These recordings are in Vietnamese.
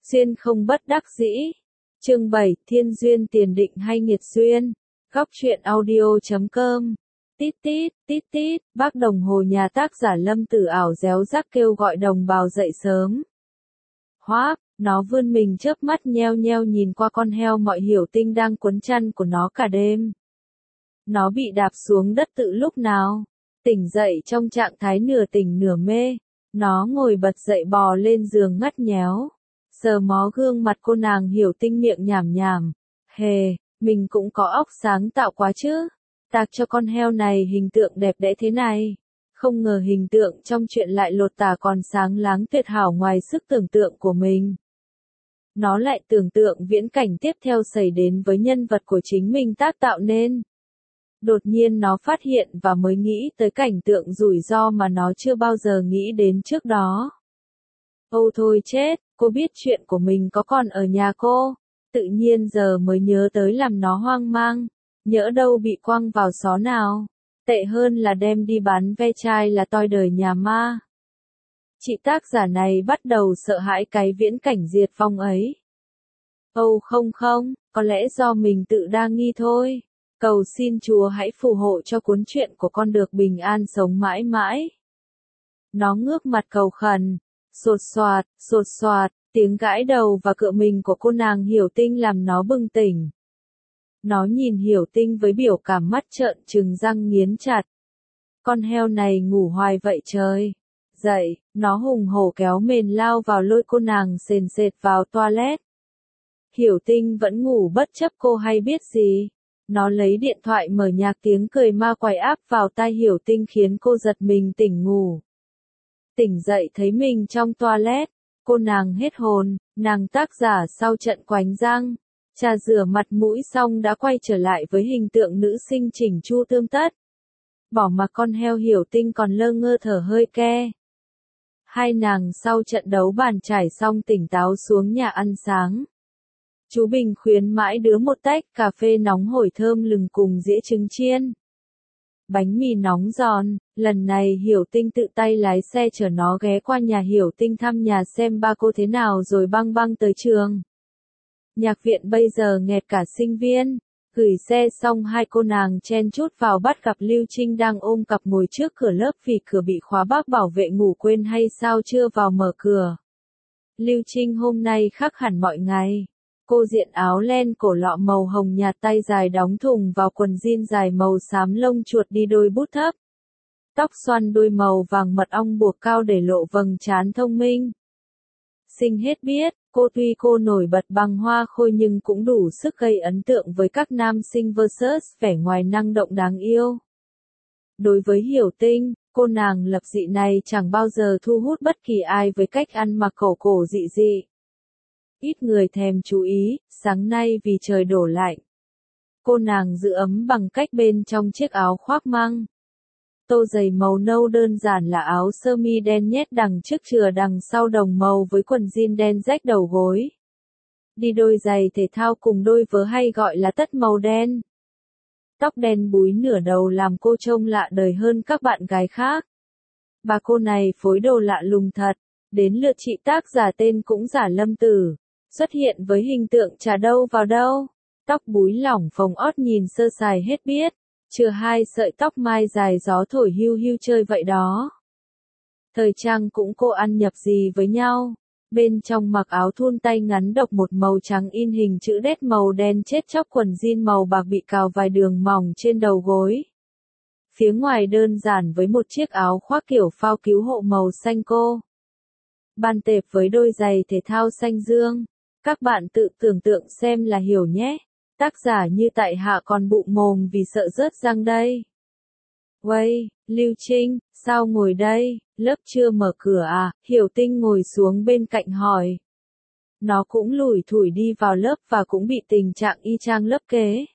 Duyên không bất đắc dĩ. Chương 7, Thiên duyên tiền định hay nghiệt duyên. Góc truyện audio.com. Tít tít, tít tít, bác đồng hồ nhà tác giả Lâm Tử ảo réo rắc kêu gọi đồng bào dậy sớm. Hoác, nó vươn mình chớp mắt nheo nheo nhìn qua con heo mọi hiểu tinh đang quấn chăn của nó cả đêm. Nó bị đạp xuống đất từ lúc nào? Tỉnh dậy trong trạng thái nửa tỉnh nửa mê. Nó ngồi bật dậy bò lên giường ngắt nhéo. Sờ mó gương mặt cô nàng hiểu tinh miệng nhảm nhảm. Hề, mình cũng có óc sáng tạo quá chứ. Tạc cho con heo này hình tượng đẹp đẽ thế này. Không ngờ hình tượng trong chuyện lại lột tả còn sáng láng tuyệt hảo ngoài sức tưởng tượng của mình. Nó lại tưởng tượng viễn cảnh tiếp theo xảy đến với nhân vật của chính mình tác tạo nên. Đột nhiên nó phát hiện và mới nghĩ tới cảnh tượng rủi ro mà nó chưa bao giờ nghĩ đến trước đó. Âu thôi chết, cô biết chuyện của mình có còn ở nhà cô. Tự nhiên giờ mới nhớ tới làm nó hoang mang. Nhỡ đâu bị quăng vào xó nào. Tệ hơn là đem đi bán ve chai là toi đời nhà ma. Chị tác giả này bắt đầu sợ hãi cái viễn cảnh diệt vong ấy. Âu không, có lẽ do mình tự đa nghi thôi. Cầu xin Chúa hãy phù hộ cho cuốn truyện của con được bình an sống mãi mãi. Nó ngước mặt cầu khẩn. Sột soạt, tiếng gãi đầu và cựa mình của cô nàng hiểu tinh làm nó bừng tỉnh. Nó nhìn hiểu tinh với biểu cảm mắt trợn trừng răng nghiến chặt. Con heo này ngủ hoài vậy trời. Dậy, nó hùng hổ kéo mền lao vào lôi cô nàng sền sệt vào toilet. Hiểu tinh vẫn ngủ bất chấp cô hay biết gì. Nó lấy điện thoại mở nhạc tiếng cười ma quái áp vào tai hiểu tinh khiến cô giật mình tỉnh ngủ. Tỉnh dậy thấy mình trong toilet, cô nàng hết hồn, nàng tác giả sau trận quánh răng, trà rửa mặt mũi xong đã quay trở lại với hình tượng nữ sinh chỉnh chu tươm tất. Bỏ mặc con heo hiểu tinh còn lơ ngơ thở hơi ke. Hai nàng sau trận đấu bàn chải xong tỉnh táo xuống nhà ăn sáng. Chú Bình khuyến mãi đứa một tách cà phê nóng hổi thơm lừng cùng dĩa trứng chiên. Bánh mì nóng giòn, lần này Hiểu Tinh tự tay lái xe chở nó ghé qua nhà Hiểu Tinh thăm nhà xem ba cô thế nào rồi băng tới trường. Nhạc viện bây giờ nghẹt cả sinh viên. Gửi xe xong hai cô nàng chen chúc vào bắt gặp Lưu Trinh đang ôm cặp ngồi trước cửa lớp vì cửa bị khóa, bác bảo vệ ngủ quên hay sao chưa vào mở cửa. Lưu Trinh hôm nay khác hẳn mọi ngày. Cô diện áo len cổ lọ màu hồng nhạt, tay dài đóng thùng vào quần jean dài màu xám lông chuột đi đôi bút thấp. Tóc xoăn đuôi màu vàng mật ong buộc cao để lộ vầng trán thông minh. Xinh hết biết, tuy cô nổi bật bằng hoa khôi nhưng cũng đủ sức gây ấn tượng với các nam sinh versus vẻ ngoài năng động đáng yêu. Đối với Hiểu Tinh, cô nàng lập dị này chẳng bao giờ thu hút bất kỳ ai với cách ăn mặc cổ dị dị. Ít người thèm chú ý, sáng nay vì trời đổ lạnh. Cô nàng giữ ấm bằng cách bên trong chiếc áo khoác măng. Tô giày màu nâu đơn giản là áo sơ mi đen nhét đằng trước chừa đằng sau đồng màu với quần jean đen rách đầu gối. Đi đôi giày thể thao cùng đôi vớ hay gọi là tất màu đen. Tóc đen búi nửa đầu làm cô trông lạ đời hơn các bạn gái khác. Bà cô này phối đồ lạ lùng thật. Đến lượt chị tác giả tên cũng giả Lâm Tử. Xuất hiện với hình tượng chả đâu vào đâu. Tóc búi lỏng phồng ót nhìn sơ sài hết biết. Chừa hai sợi tóc mai dài gió thổi hiu hiu chơi vậy đó. Thời trang cũng cô ăn nhập gì với nhau. Bên trong mặc áo thun tay ngắn độc một màu trắng in hình chữ đét màu đen chết chóc, quần jean màu bạc bị cào vài đường mỏng trên đầu gối. Phía ngoài đơn giản với một chiếc áo khoác kiểu phao cứu hộ màu xanh cô. Ban tệp với đôi giày thể thao xanh dương. Các bạn tự tưởng tượng xem là hiểu nhé. Tác giả như tại hạ còn bụng mồm vì sợ rớt răng đây. Uây, Lưu Trinh, sao ngồi đây, lớp chưa mở cửa à? Hiểu Tinh ngồi xuống bên cạnh hỏi. Nó cũng lủi thủi đi vào lớp và cũng bị tình trạng y chang lớp kế.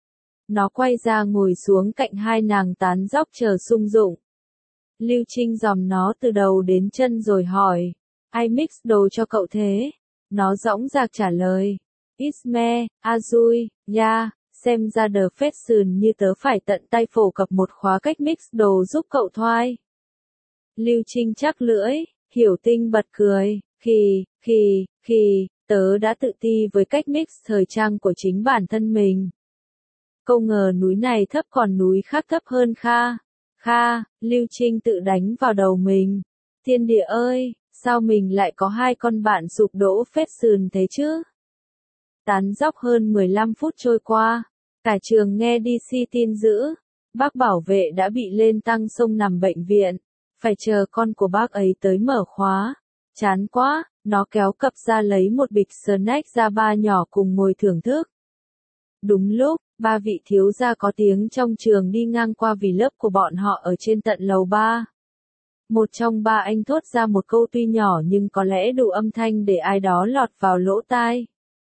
Nó quay ra ngồi xuống cạnh hai nàng tán dóc chờ sung dụng. Lưu Trinh dòm nó từ đầu đến chân rồi hỏi. Ai mix đồ cho cậu thế? Nó dõng dạc trả lời. Isme, Azui, ya, xem ra The Fashion như tớ phải tận tay phổ cập một khóa cách mix đồ giúp cậu thoai. Lưu Trinh chắc lưỡi, Hiểu Tinh bật cười, khì, Tớ đã tự ti với cách mix thời trang của chính bản thân mình. Không ngờ núi này thấp còn núi khác thấp hơn Kha. Kha, Lưu Trinh tự đánh vào đầu mình. Thiên địa ơi, sao mình lại có hai con bạn sụp đổ phết sườn thế chứ? Tán dóc hơn 15 phút trôi qua. Cả trường nghe DC tin dữ. Bác bảo vệ đã bị lên tăng xông nằm bệnh viện. Phải chờ con của bác ấy tới mở khóa. Chán quá, nó kéo cặp ra lấy một bịch snack ra ba nhỏ cùng ngồi thưởng thức. Đúng lúc, ba vị thiếu gia có tiếng trong trường đi ngang qua vì lớp của bọn họ ở trên tận lầu 3. Một trong ba anh thốt ra một câu tuy nhỏ nhưng có lẽ đủ âm thanh để ai đó lọt vào lỗ tai.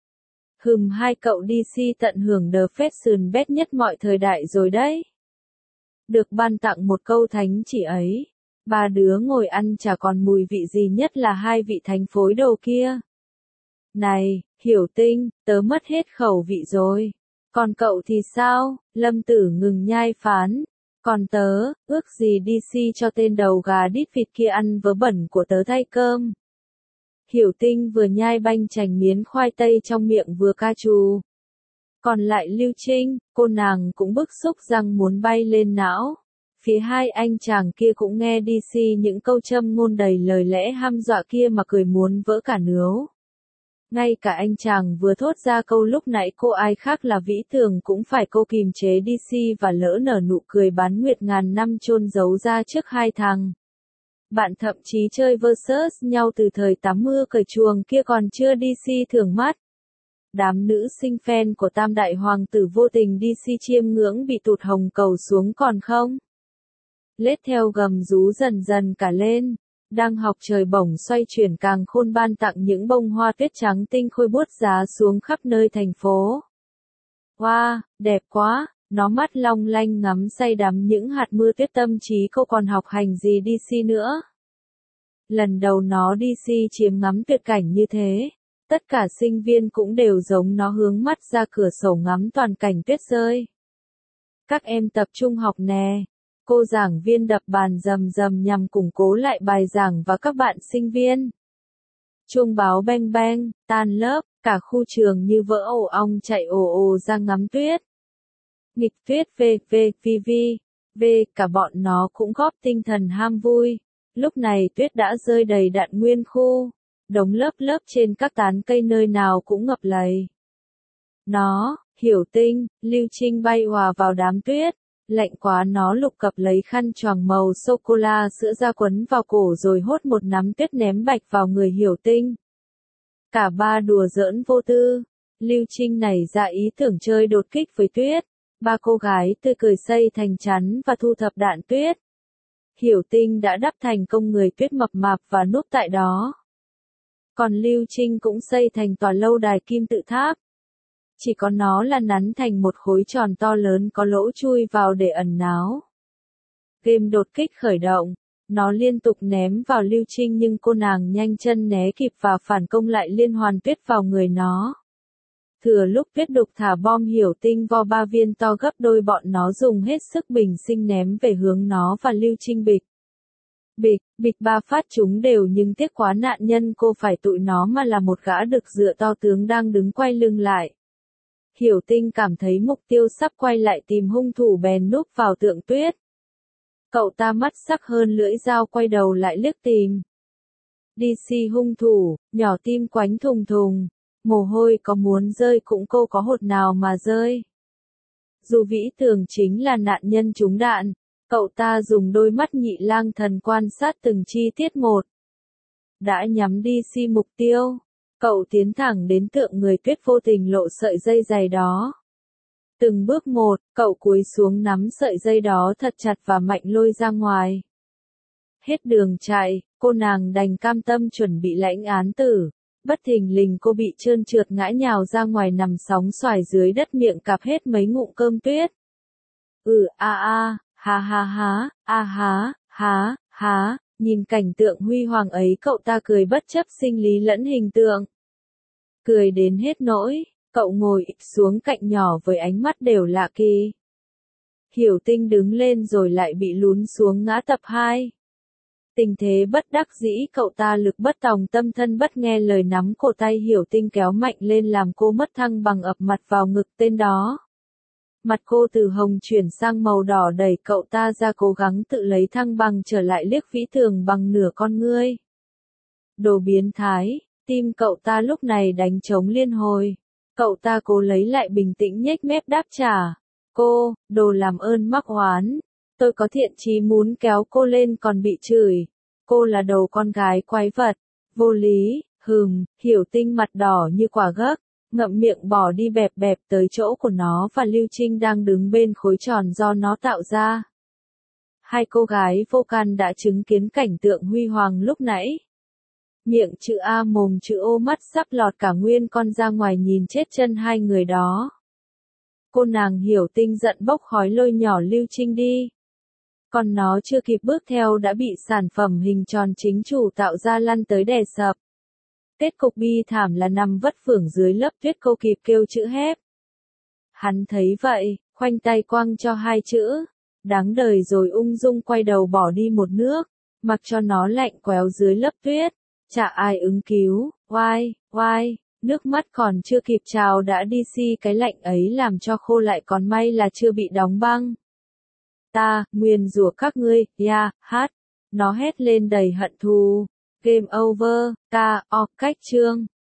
Hai cậu DC tận hưởng the fashion best nhất mọi thời đại rồi đấy. Được ban tặng một câu thánh chỉ ấy. Ba đứa ngồi ăn chả còn mùi vị gì nhất là hai vị thánh phối đồ kia. Này, Hiểu Tinh, tớ mất hết khẩu vị rồi. Còn cậu thì sao? Lâm Tử ngừng nhai phán. Còn tớ, ước gì DC cho tên đầu gà đít vịt kia ăn vớ bẩn của tớ thay cơm. Hiểu Tinh vừa nhai banh chành miến khoai tây trong miệng vừa ca trù. Còn lại Lưu Trinh, cô nàng cũng bức xúc răng muốn bay lên não. Phía hai anh chàng kia cũng nghe DC những câu châm ngôn đầy lời lẽ hăm dọa kia mà cười muốn vỡ cả nướu. Ngay cả anh chàng vừa thốt ra câu lúc nãy cô ai khác là Vĩ Tường cũng phải cô kìm chế DC và lỡ nở nụ cười bán nguyệt ngàn năm chôn giấu ra trước hai thằng. Bạn thậm chí chơi versus nhau từ thời tắm mưa cởi chuồng kia còn chưa DC thưởng mắt. Đám nữ sinh fan của Tam Đại Hoàng tử vô tình DC chiêm ngưỡng bị tụt hồng cầu xuống còn không? Lết theo gầm rú dần dần cả lên. Đang học trời bổng xoay chuyển càng khôn ban tặng những bông hoa tuyết trắng tinh khôi buốt giá xuống khắp nơi thành phố. Wow, đẹp quá, nó mắt long lanh ngắm say đắm những hạt mưa tuyết tâm trí cô còn học hành gì DC nữa. Lần đầu nó DC chiếm ngắm tuyệt cảnh như thế. Tất cả sinh viên cũng đều giống nó hướng mắt ra cửa sổ ngắm toàn cảnh tuyết rơi. Các em tập trung học nè. Cô giảng viên đập bàn rầm rầm nhằm củng cố lại bài giảng và các bạn sinh viên. Chuông báo beng beng, tan lớp, cả khu trường như vỡ ổ ong chạy ồ ồ ra ngắm tuyết. Nghịch tuyết v, cả bọn nó cũng góp tinh thần ham vui. Lúc này tuyết đã rơi đầy đặn nguyên khu, đống lớp lớp trên các tán cây nơi nào cũng ngập lầy. Nó, Hiểu Tinh, Lưu Trinh bay hòa vào đám tuyết. Lạnh quá nó lục cập lấy khăn choàng màu sô-cô-la sữa ra quấn vào cổ rồi hốt một nắm tuyết ném bạch vào người Hiểu Tinh. Cả ba đùa giỡn vô tư. Lưu Trinh nảy ra ý tưởng chơi đột kích với tuyết. Ba cô gái tươi cười xây thành chắn và thu thập đạn tuyết. Hiểu Tinh đã đắp thành công người tuyết mập mạp và núp tại đó. Còn Lưu Trinh cũng xây thành tòa lâu đài kim tự tháp. Chỉ có nó là nắn thành một khối tròn to lớn có lỗ chui vào để ẩn náu. Game đột kích khởi động. Nó liên tục ném vào Lưu Trinh nhưng cô nàng nhanh chân né kịp và phản công lại liên hoàn tuyết vào người nó. Thừa lúc tuyết đục thả bom Hiểu Tinh vo 3 viên to gấp đôi bọn nó dùng hết sức bình sinh ném về hướng nó và Lưu Trinh bịch. Bịch 3 phát chúng đều nhưng tiếc quá nạn nhân cô phải tụi nó mà là một gã đực dựa to tướng đang đứng quay lưng lại. Hiểu Tinh cảm thấy mục tiêu sắp quay lại tìm hung thủ bèn núp vào tượng tuyết. Cậu ta mắt sắc hơn lưỡi dao quay đầu lại liếc tìm. DC hung thủ, nhỏ tim quánh thùng thùng, mồ hôi có muốn rơi cũng cô có hột nào mà rơi. Dù Vĩ Tường chính là nạn nhân trúng đạn, cậu ta dùng đôi mắt nhị lang thần quan sát từng chi tiết một. Đã nhắm DC mục tiêu. Cậu tiến thẳng đến tượng người tuyết vô tình lộ sợi dây dày đó. Từng bước một, cậu cúi xuống nắm sợi dây đó thật chặt và mạnh lôi ra ngoài. Hết đường chạy, cô nàng đành cam tâm chuẩn bị lãnh án tử. Bất thình lình cô bị trơn trượt ngã nhào ra ngoài nằm sóng xoài dưới đất miệng cạp hết mấy ngụm cơm tuyết. Ha, nhìn cảnh tượng huy hoàng ấy cậu ta cười bất chấp sinh lý lẫn hình tượng. Cười đến hết nỗi, cậu ngồi ịch xuống cạnh nhỏ với ánh mắt đều lạ kỳ. Hiểu Tinh đứng lên rồi lại bị lún xuống ngã tập 2. Tình thế bất đắc dĩ cậu ta lực bất tòng tâm thân bất nghe lời nắm cổ tay Hiểu Tinh kéo mạnh lên làm cô mất thăng bằng ập mặt vào ngực tên đó. Mặt cô từ hồng chuyển sang màu đỏ đẩy cậu ta ra cố gắng tự lấy thăng bằng trở lại liếc Vĩ Tường bằng nửa con ngươi. Đồ biến thái, tim cậu ta lúc này đánh trống liên hồi. Cậu ta cố lấy lại bình tĩnh nhếch mép đáp trả. Cô, đồ làm ơn mắc oán. Tôi có thiện chí muốn kéo cô lên còn bị chửi. Cô là đầu con gái quái vật. Vô lý, Hiểu Tinh mặt đỏ như quả gấc, ngậm miệng bỏ đi bẹp bẹp tới chỗ của nó và Lưu Trinh đang đứng bên khối tròn do nó tạo ra. Hai cô gái vô can đã chứng kiến cảnh tượng huy hoàng lúc nãy. Miệng chữ A mồm chữ O mắt sắp lọt cả nguyên con ra ngoài nhìn chết chân hai người đó. Cô nàng Hiểu Tinh giận bốc khói lôi nhỏ Lưu Trinh đi. Còn nó chưa kịp bước theo đã bị sản phẩm hình tròn chính chủ tạo ra lăn tới đè sập. Kết cục bi thảm là nằm vất vưởng dưới lớp tuyết cô kịp kêu chữ hép. Hắn thấy vậy, khoanh tay quăng cho hai chữ. Đáng đời rồi ung dung quay đầu bỏ đi một nước, mặc cho nó lạnh quéo dưới lớp tuyết. Chả ai ứng cứu, oai, nước mắt còn chưa kịp trào đã đi si cái lạnh ấy làm cho khô lại còn may là chưa bị đóng băng. Ta, nguyền rủa các ngươi, hát. Nó hét lên đầy hận thù. Game over, cách chương.